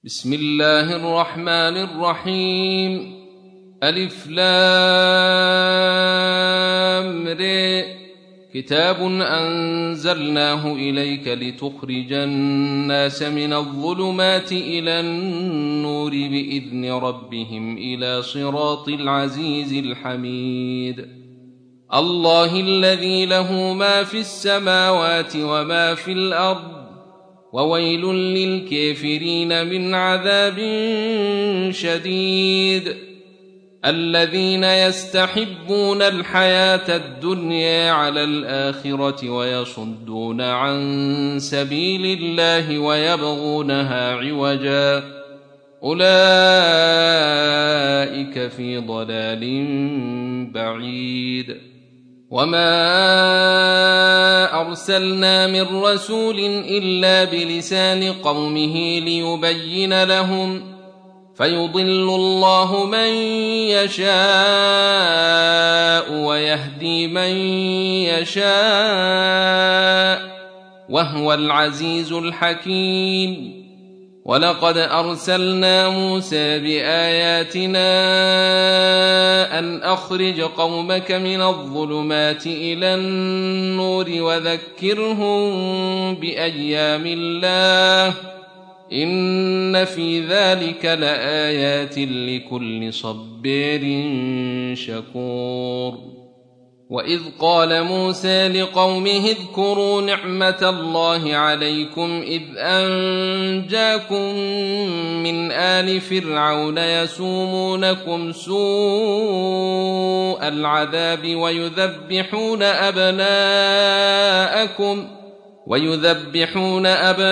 بسم الله الرحمن الرحيم. ألف لام ر. كتاب أنزلناه إليك لتخرج الناس من الظلمات إلى النور بإذن ربهم إلى صراط العزيز الحميد. الله الذي له ما في السماوات وما في الأرض، وويل للكافرين من عذاب شديد. الذين يستحبون الحياة الدنيا على الآخرة ويصدون عن سبيل الله ويبغونها عوجا، أولئك في ضلال بعيد. وما أرسلنا من رسول إلا بلسان قومه ليبين لهم، فيضل الله من يشاء ويهدي من يشاء، وهو العزيز الحكيم. ولقد أرسلنا موسى بآياتنا أن أخرج قومك من الظلمات إلى النور وذكرهم بأيام الله، إن في ذلك لآيات لكل صبار شكور. وإذ قال موسى لقومه اذكروا نعمة الله عليكم إذ أنجاكم من آل فرعون يسومونكم سوء العذاب ويذبحون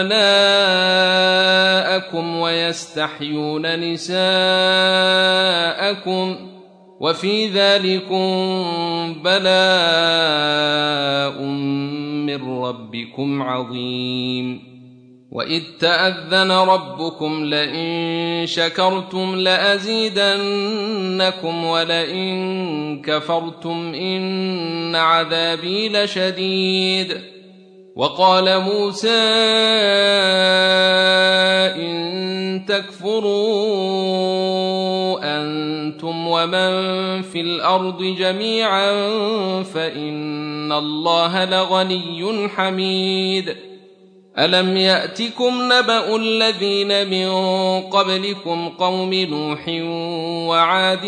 أبناءكم ويستحيون نساءكم، وفي ذلكم بلاء من ربكم عظيم. وإذ تأذن ربكم لئن شكرتم لأزيدنكم ولئن كفرتم إن عذابي لشديد. وقال موسى إن تكفروا أنتم ومن في الأرض جميعا فإن الله لغني حميد. ألم يأتكم نبأ الذين من قبلكم قوم نوح وعاد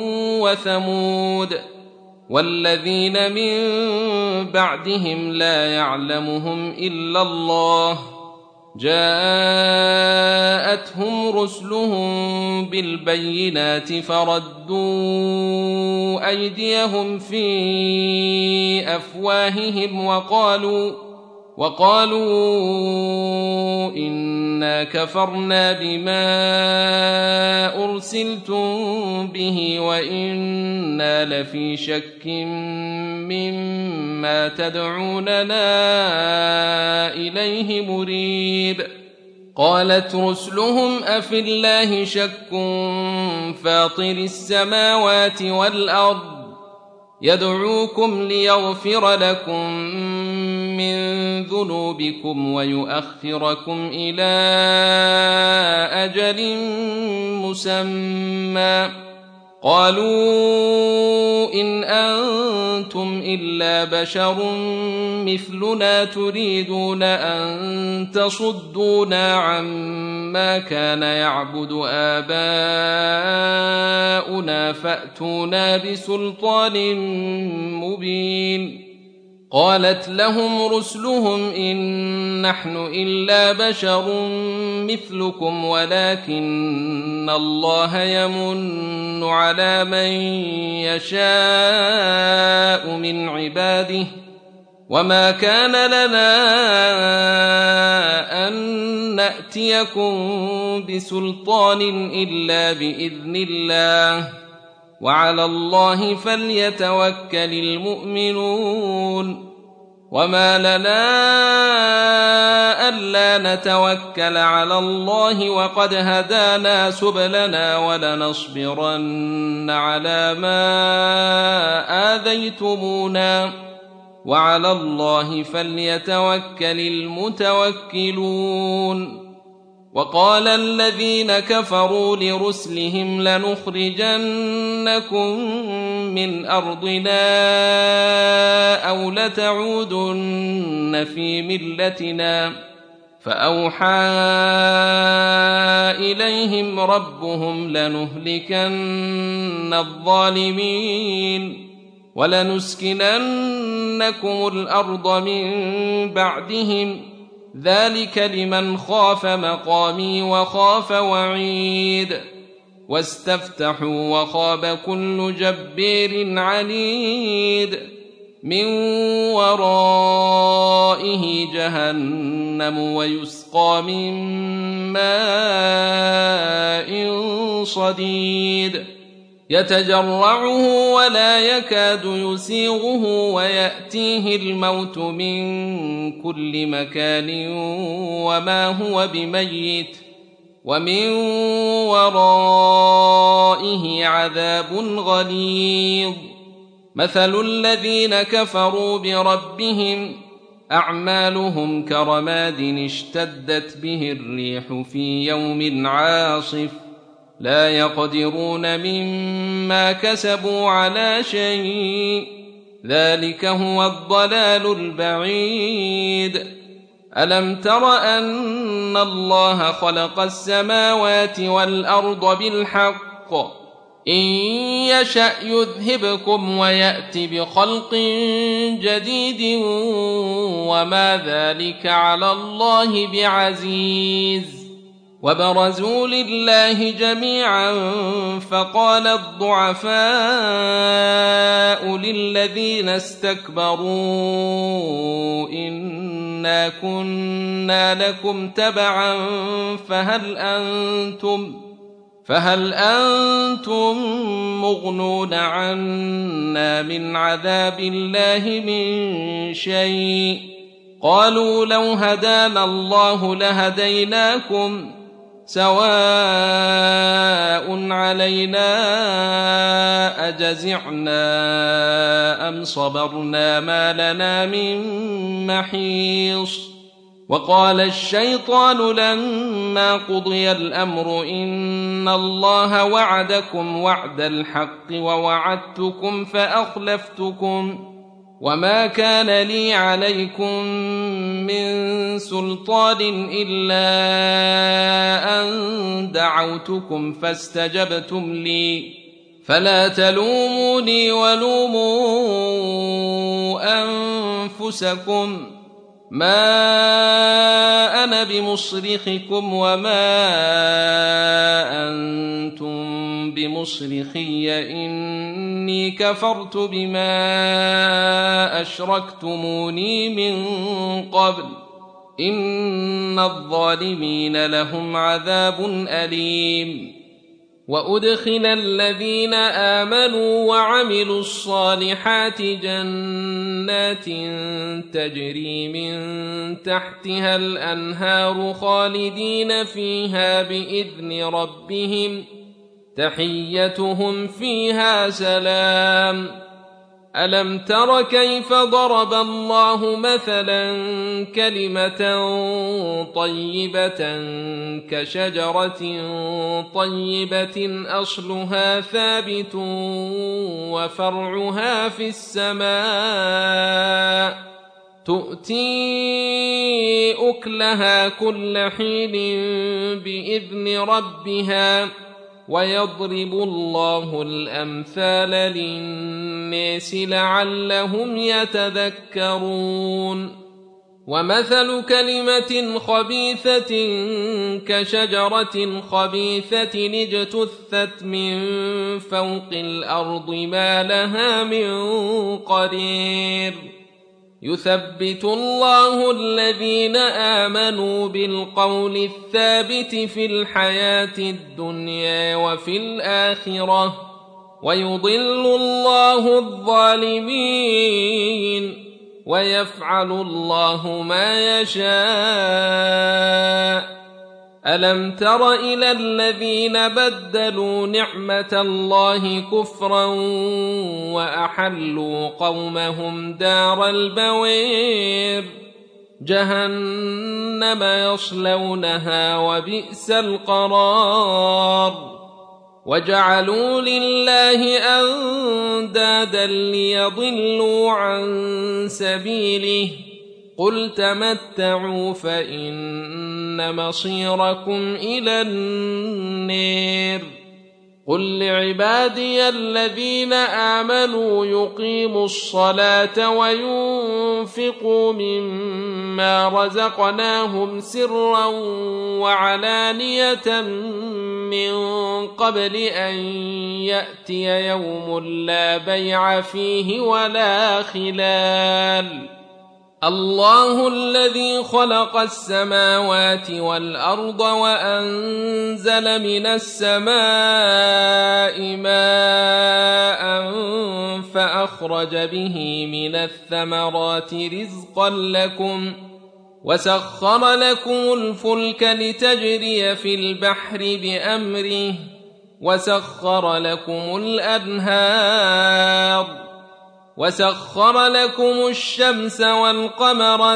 وثمود والذين من بعدهم لا يعلمهم إلا الله، جاءتهم رسلهم بالبينات فردوا أيديهم في أفواههم وقالوا إنا كفرنا بما أرسلتم به وإنا لفي شك مما تدعوننا إليه مريب. قالت رسلهم أفي الله شك فاطر السماوات والأرض يدعوكم ليغفر لكم من ذنوبكم ويؤخركم إلى أجل مسمى. قالوا إن أنتم إلا بشر مثلنا تريدون أن تصدونا عما كان يعبد آباؤنا فأتونا بسلطان مبين. قالت لهم رسلهم إن نحن إلا بشر مثلكم ولكن الله يمن على من يشاء من عباده، وما كان لنا أن نأتيكم بسلطان إلا بإذن الله، وعلى الله فليتوكل المؤمنون. وما لنا ألا نتوكل على الله وقد هدانا سبلنا ولنصبرن على ما آذيتمونا، وعلى الله فليتوكل المتوكلون. وقال الذين كفروا لرسلهم لنخرجنكم من أرضنا أو لتعودن في ملتنا فأوحى إليهم ربهم لنهلكن الظالمين ولنسكننكم الأرض من بعدهم ذلك لمن خاف مقامي وخاف وعيد واستفتحوا وخاب كل جبار عنيد من ورائه جهنم ويسقى من ماء صديد يتجرعه ولا يكاد يسيغه ويأتيه الموت من كل مكان وما هو بميت ومن ورائه عذاب غليظ مثل الذين كفروا بربهم أعمالهم كرماد اشتدت به الريح في يوم عاصف لا يقدرون مما كسبوا على شيء ذلك هو الضلال البعيد ألم تر أن الله خلق السماوات والأرض بالحق إن يشأ يذهبكم ويأت بخلق جديد وما ذلك على الله بعزيز وبرزوا لله جميعا فقال الضعفاء للذين استكبروا إنا كنا لكم تبعا فهل أنتم مغنون عنا من عذاب الله من شيء قالوا لو هدانا الله لهديناكم سواء علينا أجزعنا أم صبرنا ما لنا من محيص وقال الشيطان لما قضي الأمر إن الله وعدكم وعد الحق ووعدتكم فأخلفتكم وما كان لي عليكم من سلطان إلا أن دعوتكم فاستجبتم لي فلا تلوموني ولوموا أنفسكم ما أنا بمصرخكم وما أنتم بمصرخي إني كفرت بما أشركتموني من قبل إن الظالمين لهم عذاب أليم وأدخل الذين آمنوا وعملوا الصالحات جنات تجري من تحتها الأنهار خالدين فيها بإذن ربهم تحيتهم فيها سلام ألم تر كيف ضرب الله مثلا كلمة طيبة كشجرة طيبة أصلها ثابت وفرعها في السماء تؤتي أكلها كل حين بإذن ربها ويضرب الله الأمثال للناس لعلهم يتذكرون ومثل كلمة خبيثة كشجرة خبيثة اجتثت من فوق الأرض ما لها من قرير يثبت الله الذين آمنوا بالقول الثابت في الحياة الدنيا وفي الآخرة ويضل الله الظالمين ويفعل الله ما يشاء ألم تر إلى الذين بدلوا نعمة الله كفرا وأحلوا قومهم دار البوير جهنم يصلونها وبئس القرار وجعلوا لله أندادا ليضلوا عن سبيله قل تمتعوا فإن مصيركم إلى النار قل لعبادي الذين آمنوا يقيموا الصلاة وينفقوا مما رزقناهم سرا وعلانية من قبل أن يأتي يوم لا بيع فيه ولا خلال الله الذي خلق السماوات والأرض وأنزل من السماء ماء فأخرج به من الثمرات رزقا لكم وسخر لكم الفلك لتجري في البحر بأمره وسخر لكم الأنهار وسخر لكم الشمس والقمر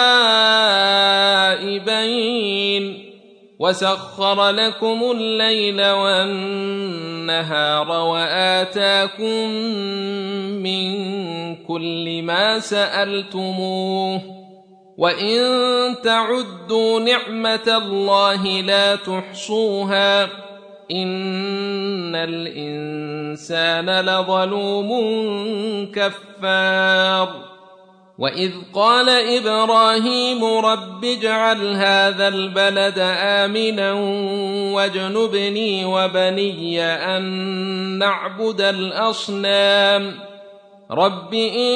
دائبين وسخر لكم الليل والنهار وآتاكم من كل ما سألتموه وإن تعدوا نعمة الله لا تحصوها إن الإنسان لظلوم كفار وإذ قال إبراهيم رب اجعل هذا البلد آمنا واجنبني وبني أن نعبد الأصنام رب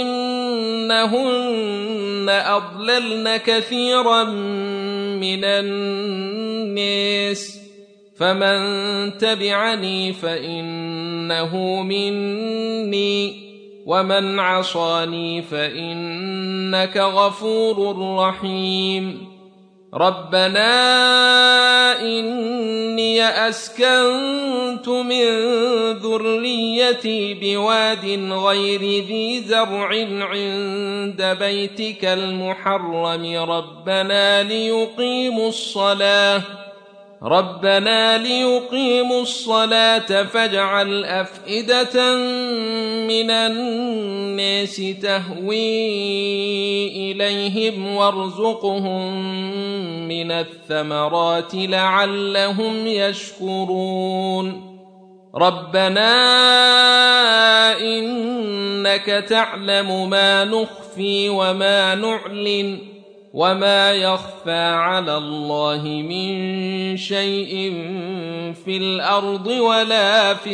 إنهن أضللن كثيرا من الناس فمن تبعني فإنه مني ومن عصاني فإنك غفور رحيم ربنا إني أسكنت من ذريتي بواد غير ذي زرع عند بيتك المحرم ربنا ليقيموا الصلاة فاجعل أفئدة من الناس تهوي إليهم وارزقهم من الثمرات لعلهم يشكرون ربنا إنك تعلم ما نخفي وما نعلن وما يخفى على الله من شيء في الأرض ولا في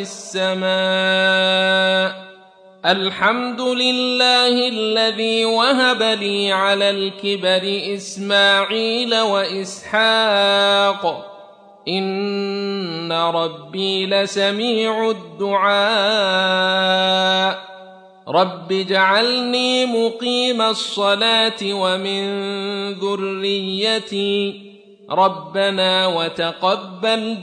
السماء الحمد لله الذي وهب لي على الكبر إسماعيل وإسحاق إن ربي لسميع الدعاء رب اجعلني مقيم الصلاة ومن ذريتي ربنا وتقبل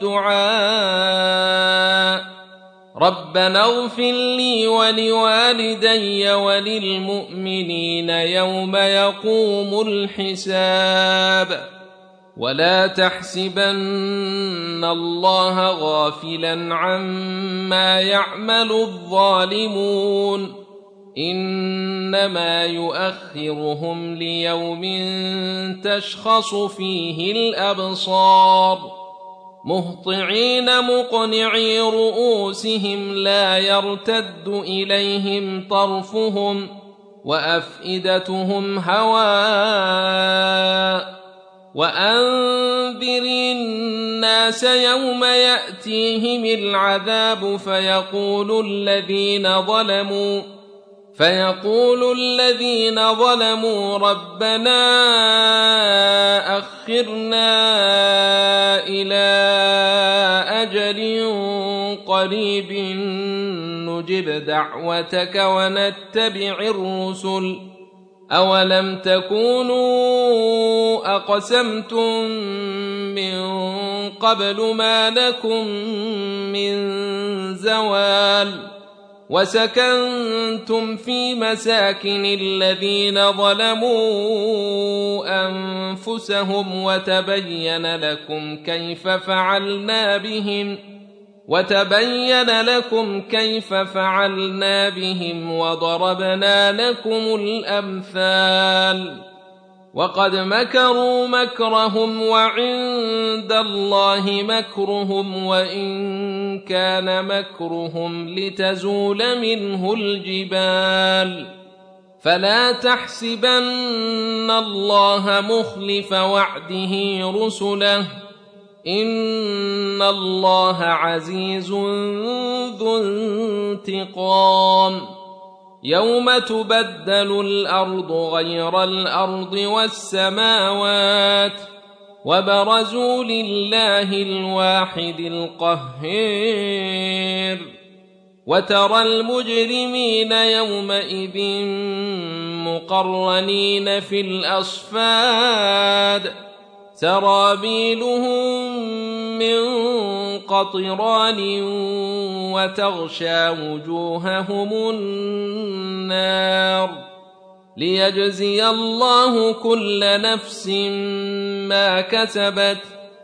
دعاء ربنا اغفر لي ولوالدي وللمؤمنين يوم يقوم الحساب ولا تحسبن الله غافلا عما يعمل الظالمون إنما يؤخرهم ليوم تشخص فيه الأبصار مهطعين مقنعي رؤوسهم لا يرتد إليهم طرفهم وأفئدتهم هواء وأنذر الناس يوم يأتيهم العذاب فيقول الذين ظلموا ربنا أخرنا إلى أجل قريب نجب دعوتك ونتبع الرسل أولم تكونوا أقسمتم من قبل ما لكم من زوال وسكنتم في مساكن الذين ظلموا أنفسهم وتبين لكم كيف فعلنا بهم وضربنا لكم الأمثال وقد مكروا مكرهم وعند الله مكرهم وإن كان مكرهم لتزول منه الجبال فلا تحسبن الله مخلف وعده رسله إن الله عزيز ذو انتقام يوم تبدل الأرض غير الأرض والسماوات وبرزوا لله الواحد القهار وترى المجرمين يومئذ مقرنين في الأصفاد سرابيلهم من قطران وتغشى وجوههم النار ليجزي الله كل نفس ما كسبت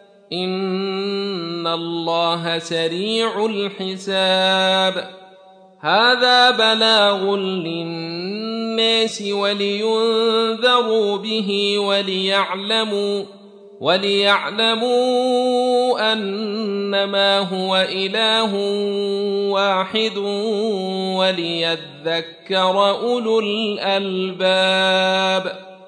إن الله سريع الحساب هذا بلاغ للناس ولينذروا به وليعلموا أنما هو إله واحد وليذكر أولو الألباب